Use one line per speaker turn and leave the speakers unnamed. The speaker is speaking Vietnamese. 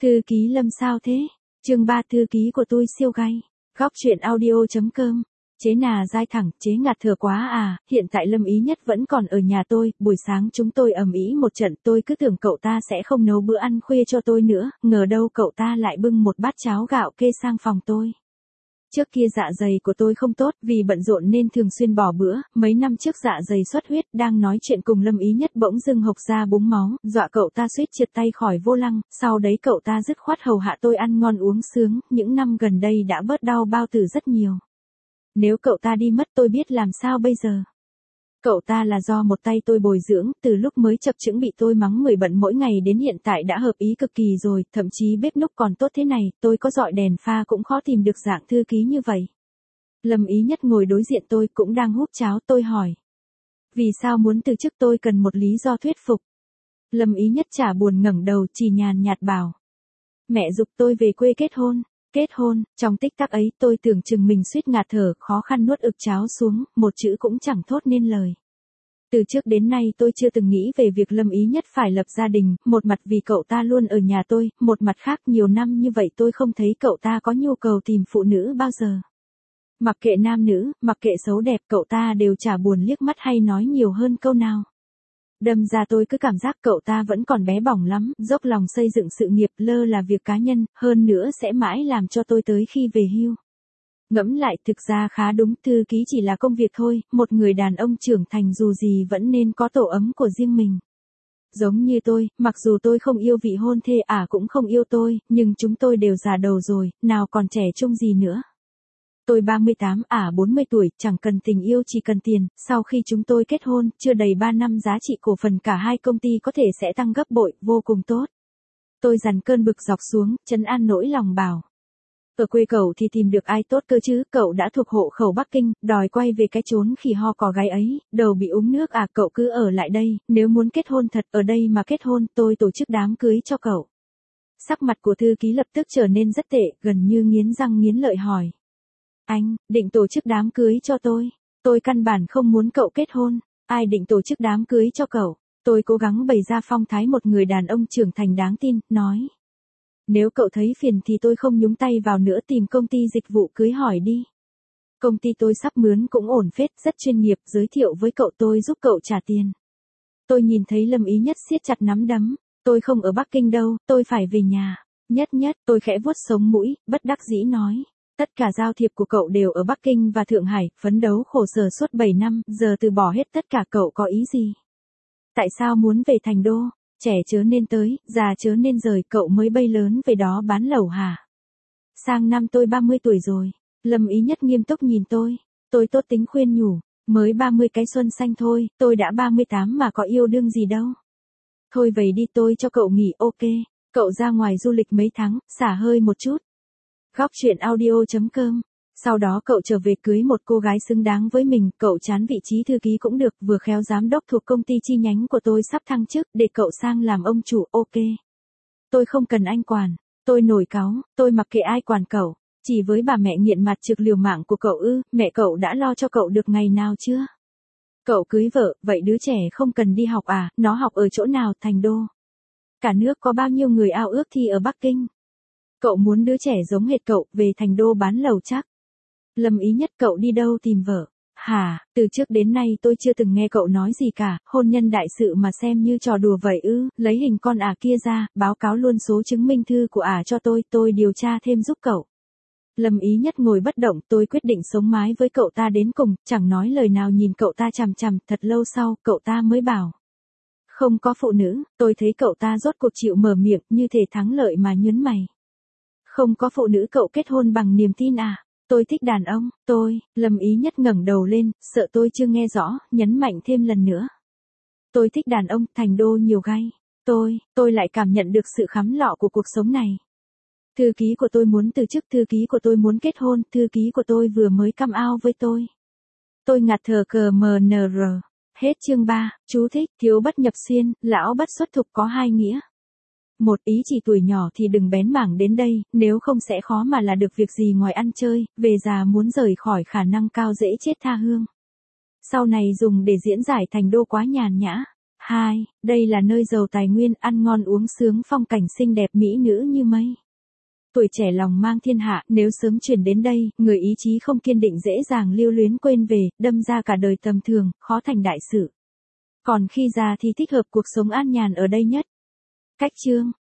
Thư ký Lâm sao thế? Chương 3 thư ký của tôi siêu gay. Góc truyện audio.com. Chế nà dai thẳng, chế ngạt thừa quá à, hiện tại Lâm Ý Nhất vẫn còn ở nhà tôi, buổi sáng chúng tôi ầm ĩ một trận, tôi cứ tưởng cậu ta sẽ không nấu bữa ăn khuya cho tôi nữa, ngờ đâu cậu ta lại bưng một bát cháo gạo kê sang phòng tôi. Trước kia dạ dày của tôi không tốt, vì bận rộn nên thường xuyên bỏ bữa, mấy năm trước dạ dày xuất huyết, đang nói chuyện cùng Lâm Ý Nhất bỗng dưng hộc ra búng máu, dọa cậu ta suýt trượt tay khỏi vô lăng, sau đấy cậu ta dứt khoát hầu hạ tôi ăn ngon uống sướng, những năm gần đây đã bớt đau bao tử rất nhiều. Nếu cậu ta đi mất tôi biết làm sao bây giờ. Cậu ta là do một tay tôi bồi dưỡng, từ lúc mới chập chững bị tôi mắng người bận mỗi ngày đến hiện tại đã hợp ý cực kỳ rồi, thậm chí bếp núc còn tốt thế này, tôi có dọi đèn pha cũng khó tìm được dạng thư ký như vậy. Lâm Ý Nhất ngồi đối diện tôi cũng đang húp cháo, tôi hỏi. Vì sao muốn từ chức? Tôi cần một lý do thuyết phục. Lâm Ý Nhất chả buồn ngẩng đầu, chỉ nhàn nhạt bảo. Mẹ giục tôi về quê kết hôn. Kết hôn, trong tích tắc ấy tôi tưởng chừng mình suýt ngạt thở, khó khăn nuốt ực cháo xuống, một chữ cũng chẳng thốt nên lời. Từ trước đến nay tôi chưa từng nghĩ về việc Lâm Ý Nhất phải lập gia đình, một mặt vì cậu ta luôn ở nhà tôi, một mặt khác nhiều năm như vậy tôi không thấy cậu ta có nhu cầu tìm phụ nữ bao giờ. Mặc kệ nam nữ, mặc kệ xấu đẹp, cậu ta đều chả buồn liếc mắt hay nói nhiều hơn câu nào. Đâm ra tôi cứ cảm giác cậu ta vẫn còn bé bỏng lắm, dốc lòng xây dựng sự nghiệp, lơ là việc cá nhân, hơn nữa sẽ mãi làm cho tôi tới khi về hưu. Ngẫm lại thực ra khá đúng, thư ký chỉ là công việc thôi, một người đàn ông trưởng thành dù gì vẫn nên có tổ ấm của riêng mình. Giống như tôi, mặc dù tôi không yêu vị hôn thê cũng không yêu tôi, nhưng chúng tôi đều già đầu rồi, nào còn trẻ trung gì nữa. Tôi 38, 40 tuổi, chẳng cần tình yêu chỉ cần tiền, sau khi chúng tôi kết hôn, chưa đầy 3 năm giá trị cổ phần cả hai công ty có thể sẽ tăng gấp bội, vô cùng tốt. Tôi dằn cơn bực dọc xuống, trấn an nỗi lòng bảo. Ở quê cậu thì tìm được ai tốt cơ chứ, cậu đã thuộc hộ khẩu Bắc Kinh, đòi quay về cái chốn khỉ ho cò gáy ấy, đầu bị uống nước cậu cứ ở lại đây, nếu muốn kết hôn thật ở đây mà kết hôn, tôi tổ chức đám cưới cho cậu. Sắc mặt của thư ký lập tức trở nên rất tệ, gần như nghiến răng nghiến lợi hỏi. Anh, định tổ chức đám cưới cho tôi căn bản không muốn cậu kết hôn, ai định tổ chức đám cưới cho cậu, tôi cố gắng bày ra phong thái một người đàn ông trưởng thành đáng tin, nói. Nếu cậu thấy phiền thì tôi không nhúng tay vào nữa, tìm công ty dịch vụ cưới hỏi đi. Công ty tôi sắp mướn cũng ổn phết, rất chuyên nghiệp, giới thiệu với cậu tôi giúp cậu trả tiền. Tôi nhìn thấy Lâm Ý Nhất siết chặt nắm đấm, tôi không ở Bắc Kinh đâu, tôi phải về nhà, nhất, tôi khẽ vuốt sống mũi, bất đắc dĩ nói. Tất cả giao thiệp của cậu đều ở Bắc Kinh và Thượng Hải, phấn đấu khổ sở suốt 7 năm, giờ từ bỏ hết tất cả cậu có ý gì? Tại sao muốn về thành đô? Trẻ chớ nên tới, già chớ nên rời, cậu mới bay lớn về đó bán lẩu hả? Sang năm tôi 30 tuổi rồi. Lâm Ý Nhất nghiêm túc nhìn tôi tốt tính khuyên nhủ, mới 30 cái xuân xanh thôi, tôi đã 38 mà có yêu đương gì đâu. Thôi vậy đi, tôi cho cậu nghỉ, ok, cậu ra ngoài du lịch mấy tháng, xả hơi một chút. Góc truyện audio.com. Sau đó cậu trở về cưới một cô gái xứng đáng với mình, cậu chán vị trí thư ký cũng được, vừa khéo giám đốc thuộc công ty chi nhánh của tôi sắp thăng chức, để cậu sang làm ông chủ, ok. Tôi không cần anh quản, tôi nổi cáu, tôi mặc kệ ai quản cậu, chỉ với bà mẹ nghiện mặt trực liều mạng của cậu mẹ cậu đã lo cho cậu được ngày nào chưa? Cậu cưới vợ, vậy đứa trẻ không cần đi học nó học ở chỗ nào, thành đô? Cả nước có bao nhiêu người ao ước thi ở Bắc Kinh? Cậu muốn đứa trẻ giống hệt cậu, về thành đô bán lẩu chắc. Lâm Ý Nhất, cậu đi đâu tìm vợ? Hả, từ trước đến nay tôi chưa từng nghe cậu nói gì cả, hôn nhân đại sự mà xem như trò đùa vậy lấy hình con kia ra, báo cáo luôn số chứng minh thư của cho tôi điều tra thêm giúp cậu. Lâm Ý Nhất ngồi bất động, tôi quyết định sống mái với cậu ta đến cùng, chẳng nói lời nào nhìn cậu ta chằm chằm, thật lâu sau, cậu ta mới bảo. Không có phụ nữ, tôi thấy cậu ta rốt cuộc chịu mở miệng, như thể thắng lợi mà nhớn mày. Không có phụ nữ, cậu kết hôn bằng niềm tin Tôi thích đàn ông, Lâm Ý Nhất ngẩng đầu lên, sợ tôi chưa nghe rõ, nhấn mạnh thêm lần nữa. Tôi thích đàn ông, thành đô nhiều gay. Tôi lại cảm nhận được sự khắm lọ của cuộc sống này. Thư ký của tôi muốn từ chức, thư ký của tôi muốn kết hôn, thư ký của tôi vừa mới come out với tôi. Tôi ngạt thở CMNR. Hết chương 3, chú thích, thiếu bất nhập xuyên, lão bất xuất thục có hai nghĩa. Một, ý chỉ tuổi nhỏ thì đừng bén mảng đến đây, nếu không sẽ khó mà là được việc gì ngoài ăn chơi, về già muốn rời khỏi khả năng cao dễ chết tha hương. Sau này dùng để diễn giải thành đô quá nhàn nhã. 2. Đây là nơi giàu tài nguyên, ăn ngon uống sướng, phong cảnh xinh đẹp, mỹ nữ như mây. Tuổi trẻ lòng mang thiên hạ, nếu sớm chuyển đến đây, người ý chí không kiên định dễ dàng lưu luyến quên về, đâm ra cả đời tầm thường, khó thành đại sự. Còn khi già thì thích hợp cuộc sống an nhàn ở đây nhất. Cách chương